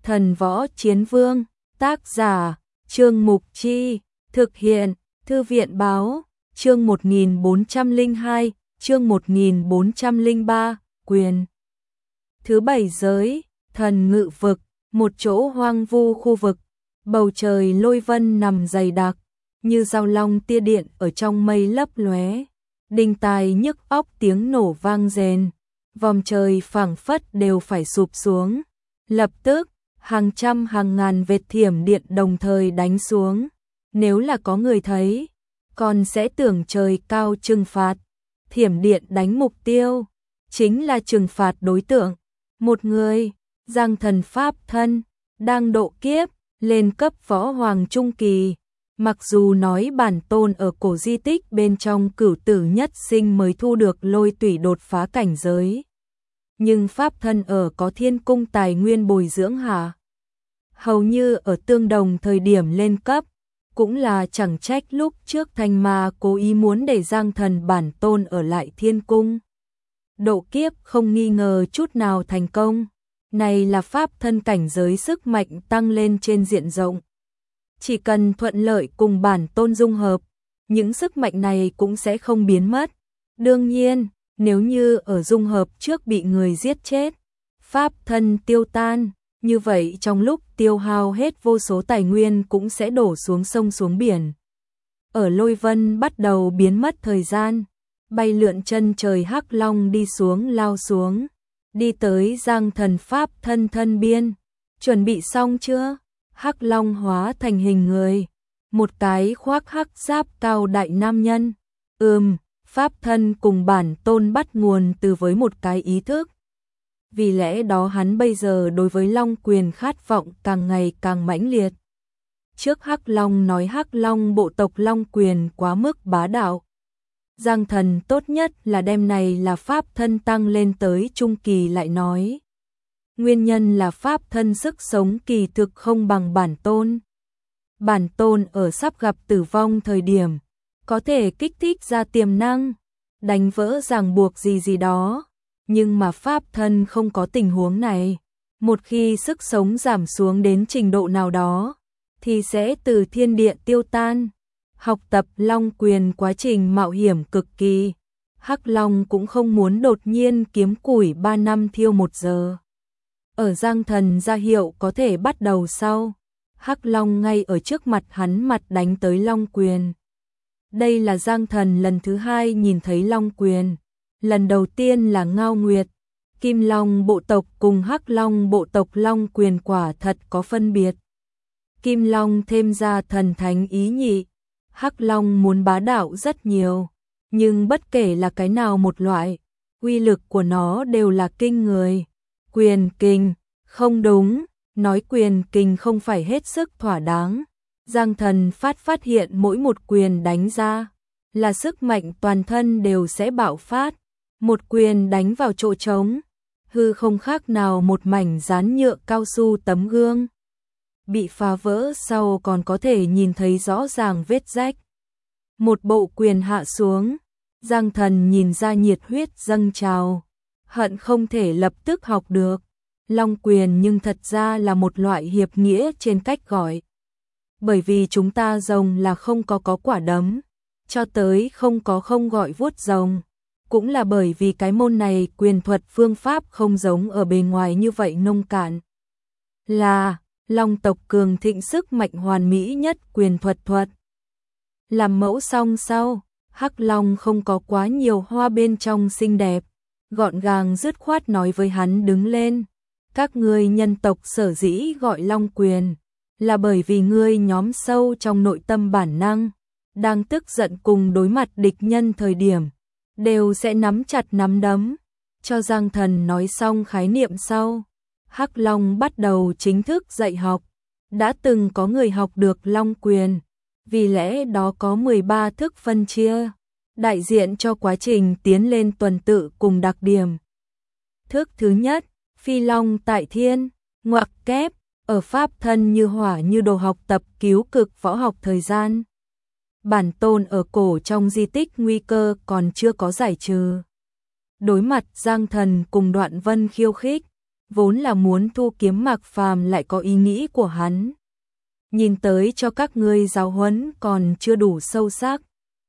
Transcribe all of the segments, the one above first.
Thần võ chiến vương, tác giả, Trương Mục Chi, thực hiện, Thư viện báo, chương 1402, chương 1403, quyền. Thứ 7 giới, thần ngự vực, một chỗ hoang vu khu vực, bầu trời lôi vân nằm dày đặc, như dao long tia điện ở trong mây lấp lóe, đinh tai nhức óc tiếng nổ vang rền, vòm trời phảng phất đều phải sụp xuống. Lập tức, hàng trăm hàng ngàn vệt thiểm điện đồng thời đánh xuống, nếu là có người thấy, còn sẽ tưởng trời cao trừng phạt. Thiểm điện đánh mục tiêu, chính là trừng phạt đối tượng. Một người, Giang Thần Pháp thân, đang độ kiếp, lên cấp võ hoàng trung kỳ. Mặc dù nói bản tôn ở cổ di tích bên trong cửu tử nhất sinh mới thu được lôi tủy đột phá cảnh giới, nhưng pháp thân ở có thiên cung tài nguyên bồi dưỡng hạ, hầu như ở tương đồng thời điểm lên cấp, cũng là chẳng trách lúc trước Thanh Ma cố ý muốn để Giang Thần bản tôn ở lại thiên cung. Độ kiếp không nghi ngờ chút nào thành công, này là pháp thân cảnh giới sức mạnh tăng lên trên diện rộng. Chỉ cần thuận lợi cùng bản tôn dung hợp, những sức mạnh này cũng sẽ không biến mất. Đương nhiên, nếu như ở dung hợp trước bị người giết chết, pháp thân tiêu tan, như vậy trong lúc tiêu hao hết vô số tài nguyên cũng sẽ đổ xuống sông xuống biển. Ở lôi vân bắt đầu biến mất thời gian, bay lượn chân trời hắc long đi xuống lao xuống, đi tới Giang Thần Pháp thân thân biên. Chuẩn bị xong chưa? Hắc long hóa thành hình người, một cái khoác hắc giáp cao đại nam nhân. Pháp thân cùng bản tôn bắt nguồn từ với một cái ý thức. Vì lẽ đó hắn bây giờ đối với long quyền khát vọng càng ngày càng mãnh liệt. Trước Hắc Long nói Hắc Long bộ tộc long quyền quá mức bá đạo. Giang Thần tốt nhất là đem này là pháp thân tăng lên tới trung kỳ lại nói. Nguyên nhân là pháp thân sức sống kỳ thực không bằng bản tôn. Bản tôn ở sắp gặp tử vong thời điểm, có thể kích thích ra tiềm năng, đánh vỡ ràng buộc gì đó. Nhưng mà pháp thân không có tình huống này. Một khi sức sống giảm xuống đến trình độ nào đó, thì sẽ từ thiên địa tiêu tan. Học tập long quyền quá trình mạo hiểm cực kỳ. Hắc Long cũng không muốn đột nhiên kiếm củi 3 năm thiêu 1 giờ. Ở Giang Thần ra hiệu có thể bắt đầu sau, Hắc Long ngay ở trước mặt hắn mặt đánh tới long quyền. Đây là Giang Thần lần thứ 2 nhìn thấy long quyền. Lần đầu tiên là Ngao Nguyệt, Kim Long bộ tộc cùng Hắc Long bộ tộc long quyền quả thật có phân biệt. Kim Long thêm ra thần thánh ý nhị, Hắc Long muốn bá đạo rất nhiều, nhưng bất kể là cái nào một loại, uy lực của nó đều là kinh người. Quyền kình, không đúng, nói quyền kình không phải hết sức thỏa đáng. Giang Thần phát hiện mỗi một quyền đánh ra, là sức mạnh toàn thân đều sẽ bạo phát. Một quyền đánh vào chỗ trống, hư không khác nào một mảnh dán nhựa cao su tấm gương. Bị phá vỡ sau còn có thể nhìn thấy rõ ràng vết rách. Một bộ quyền hạ xuống, Giang Thần nhìn ra nhiệt huyết dâng trào, hận không thể lập tức học được. Long quyền nhưng thật ra là một loại hiệp nghĩa trên cách gọi. Bởi vì chúng ta rồng là không có quả đấm, cho tới không gọi vuốt rồng. Cũng là bởi vì cái môn này quyền thuật phương pháp không giống ở bề ngoài như vậy nông cạn. Là long tộc cường thịnh sức mạnh hoàn mỹ nhất quyền thuật. Làm mẫu xong sau, Hắc Long không có quá nhiều hoa bên trong xinh đẹp, gọn gàng dứt khoát nói với hắn đứng lên. Các ngươi nhân tộc sở dĩ gọi long quyền, là bởi vì ngươi nhóm sâu trong nội tâm bản năng, đang tức giận cùng đối mặt địch nhân thời điểm, đều sẽ nắm chặt nắm đấm. Cho Giang Thần nói xong khái niệm sau, Hắc Long bắt đầu chính thức dạy học. Đã từng có người học được long quyền, vì lẽ đó có 13 thức phân chia, đại diện cho quá trình tiến lên tuần tự cùng đặc điểm. Thức thứ nhất, phi long tại thiên, ngoặc kép, ở pháp thân như hỏa như đồ học tập cứu cực võ học thời gian. Bản tôn ở cổ trong di tích nguy cơ còn chưa có giải trừ. Đối mặt Giang Thần cùng Đoạn Vân khiêu khích, vốn là muốn thu kiếm Mạc Phàm lại có ý nghĩ của hắn. Nhìn tới cho các ngươi giáo huấn còn chưa đủ sâu sắc.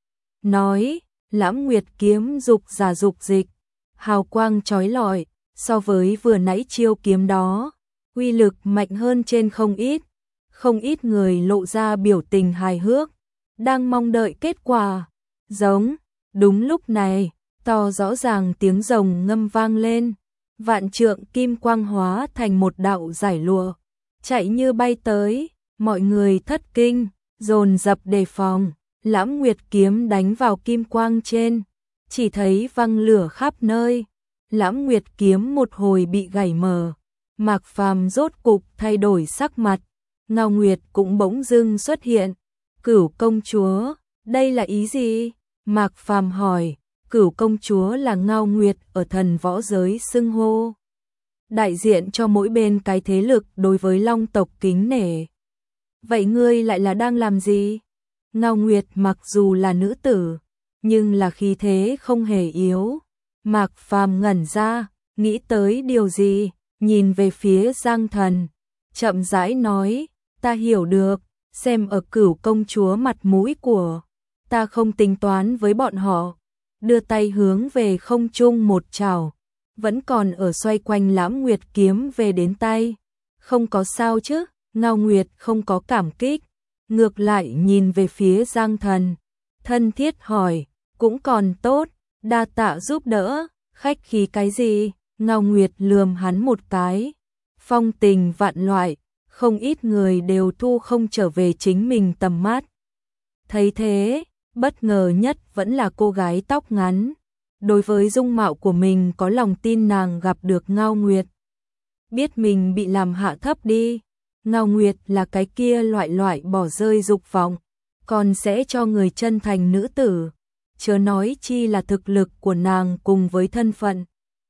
Nói, Lãm Nguyệt kiếm dục giả dục dịch, hào quang chói lọi, so với vừa nãy chiêu kiếm đó, uy lực mạnh hơn trên không ít. Không ít người lộ ra biểu tình hài hước, đang mong đợi kết quả. Giống, đúng lúc này, to rõ ràng tiếng rồng ngâm vang lên, vạn trượng kim quang hóa thành một đạo giải lụa, chạy như bay tới, mọi người thất kinh, dồn dập đề phòng. Lãm Nguyệt kiếm đánh vào kim quang trên, chỉ thấy văng lửa khắp nơi. Lãm Nguyệt kiếm một hồi bị gãy mờ, Mạc Phàm rốt cục thay đổi sắc mặt. Ngao Nguyệt cũng bỗng dưng xuất hiện. Cửu công chúa, đây là ý gì? Mạc Phàm hỏi. Cửu công chúa là Ngao Nguyệt ở thần võ giới xưng hô, đại diện cho mỗi bên cái thế lực đối với Long tộc kính nể. Vậy ngươi lại là đang làm gì? Ngao Nguyệt mặc dù là nữ tử, nhưng là khí thế không hề yếu. Mạc Phàm ngẩn ra, nghĩ tới điều gì, nhìn về phía Giang Thần, chậm rãi nói, ta hiểu được, xem ở Cửu công chúa mặt mũi của ta không tính toán với bọn họ. Đưa tay hướng về không trung một chảo, vẫn còn ở xoay quanh Lãm Nguyệt kiếm về đến tay. Không có sao chứ? Ngao Nguyệt không có cảm kích, ngược lại nhìn về phía Giang Thần, thân thiết hỏi, cũng còn tốt, đa tạ giúp đỡ, khách khí cái gì? Ngao Nguyệt lườm hắn một cái, phong tình vạn loại, không ít người đều thu không trở về chính mình tầm mắt. Thấy thế, bất ngờ nhất vẫn là cô gái tóc ngắn. Đối với dung mạo của mình có lòng tin nàng gặp được Ngao Nguyệt. Biết mình bị làm hạ thấp đi. Ngao Nguyệt là cái kia loại bỏ rơi dục vọng, còn sẽ cho người chân thành nữ tử. Chớ nói chi là thực lực của nàng cùng với thân phận.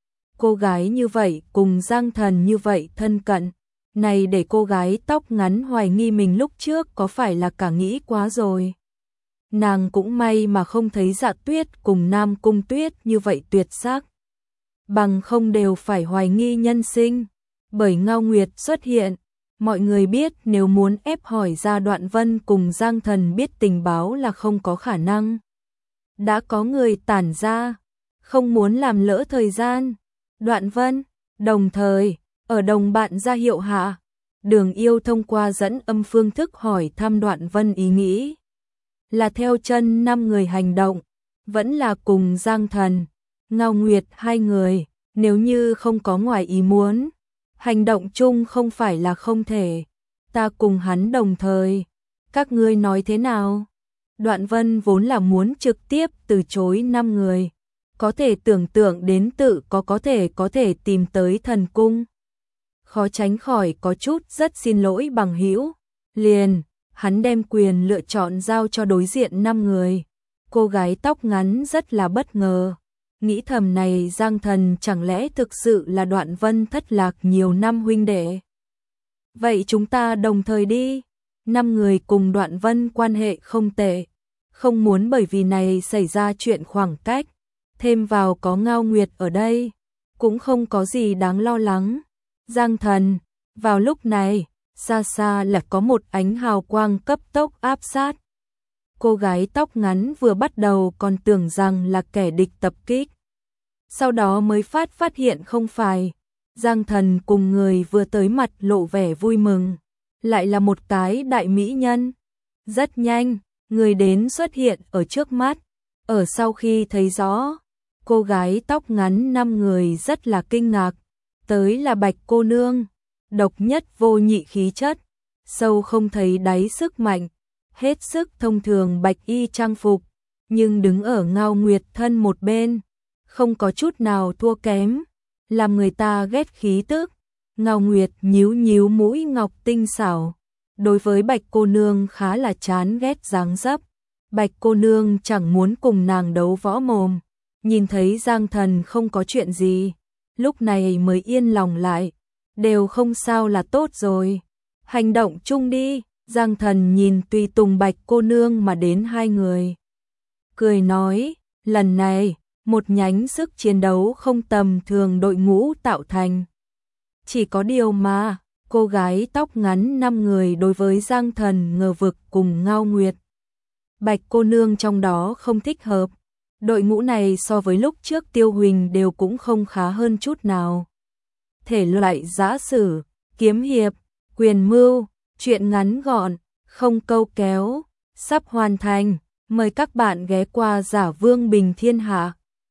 Cô gái như vậy cùng Giang Thần như vậy thân cận. Này để cô gái tóc ngắn hoài nghi mình lúc trước có phải là cả nghĩ quá rồi. Nàng cũng may mà không thấy Dạ Tuyết cùng Nam Cung Tuyết như vậy tuyệt sắc. Bằng không đều phải hoài nghi nhân sinh. Bởi Ngao Nguyệt xuất hiện, mọi người biết nếu muốn ép hỏi ra Đoạn Vân cùng Giang Thần biết tình báo là không có khả năng. Đã có người tản ra, không muốn làm lỡ thời gian. Đoạn Vân, đồng thời, ở đồng bạn ra hiệu hạ, Đường Yêu thông qua dẫn âm phương thức hỏi thăm Đoạn Vân ý nghĩ. Là theo chân 5 người hành động, vẫn là cùng Giang Thần, Ngao Nguyệt hai người, nếu như không có ngoài ý muốn, hành động chung không phải là không thể. Ta cùng hắn đồng thời, các ngươi nói thế nào? Đoạn Vân vốn là muốn trực tiếp từ chối 5 người, có thể tưởng tượng đến tự có thể tìm tới thần cung. Khó tránh khỏi có chút rất xin lỗi bằng hữu, liền hắn đem quyền lựa chọn giao cho đối diện 5 người. Cô gái tóc ngắn rất là bất ngờ, nghĩ thầm này Giang Thần chẳng lẽ thực sự là Đoạn Vân thất lạc nhiều năm huynh đệ. Vậy chúng ta đồng thời đi. 5 người cùng Đoạn Vân quan hệ không tệ, không muốn bởi vì này xảy ra chuyện khoảng cách, thêm vào có Ngao Nguyệt ở đây, cũng không có gì đáng lo lắng. Giang Thần, vào lúc này, xa xa là có một ánh hào quang cấp tốc áp sát. Cô gái tóc ngắn vừa bắt đầu còn tưởng rằng là kẻ địch tập kích. Sau đó mới phát hiện không phải. Giang Thần cùng người vừa tới mặt lộ vẻ vui mừng. Lại là một cái đại mỹ nhân. Rất nhanh, người đến xuất hiện ở trước mắt. Ở sau khi thấy rõ, cô gái tóc ngắn 5 người rất là kinh ngạc. Tới là Bạch cô nương. Độc nhất vô nhị khí chất, sâu không thấy đáy sức mạnh, hết sức thông thường bạch y trang phục, nhưng đứng ở Ngao Nguyệt thân một bên, không có chút nào thua kém, làm người ta ghét khí tức. Ngao Nguyệt nhíu mũi ngọc tinh xảo, đối với Bạch cô nương khá là chán ghét dáng dấp. Bạch cô nương chẳng muốn cùng nàng đấu võ mồm, nhìn thấy Giang Thần không có chuyện gì, lúc này mới yên lòng lại. Đều không sao là tốt rồi. Hành động chung đi. Giang Thần nhìn tùy tùng Bạch cô nương mà đến 2 người, cười nói, lần này, một nhánh sức chiến đấu không tầm thường đội ngũ tạo thành. Chỉ có điều mà, cô gái tóc ngắn 5 người đối với Giang Thần ngờ vực cùng Ngao Nguyệt Bạch cô nương trong đó không thích hợp. Đội ngũ này so với lúc trước Tiêu Huỳnh đều cũng không khá hơn chút nào. Thể loại giã sử, kiếm hiệp, quyền mưu, truyện ngắn gọn, không câu kéo, sắp hoàn thành. Mời các bạn ghé qua Giả Vương Bình Thiên Hạ.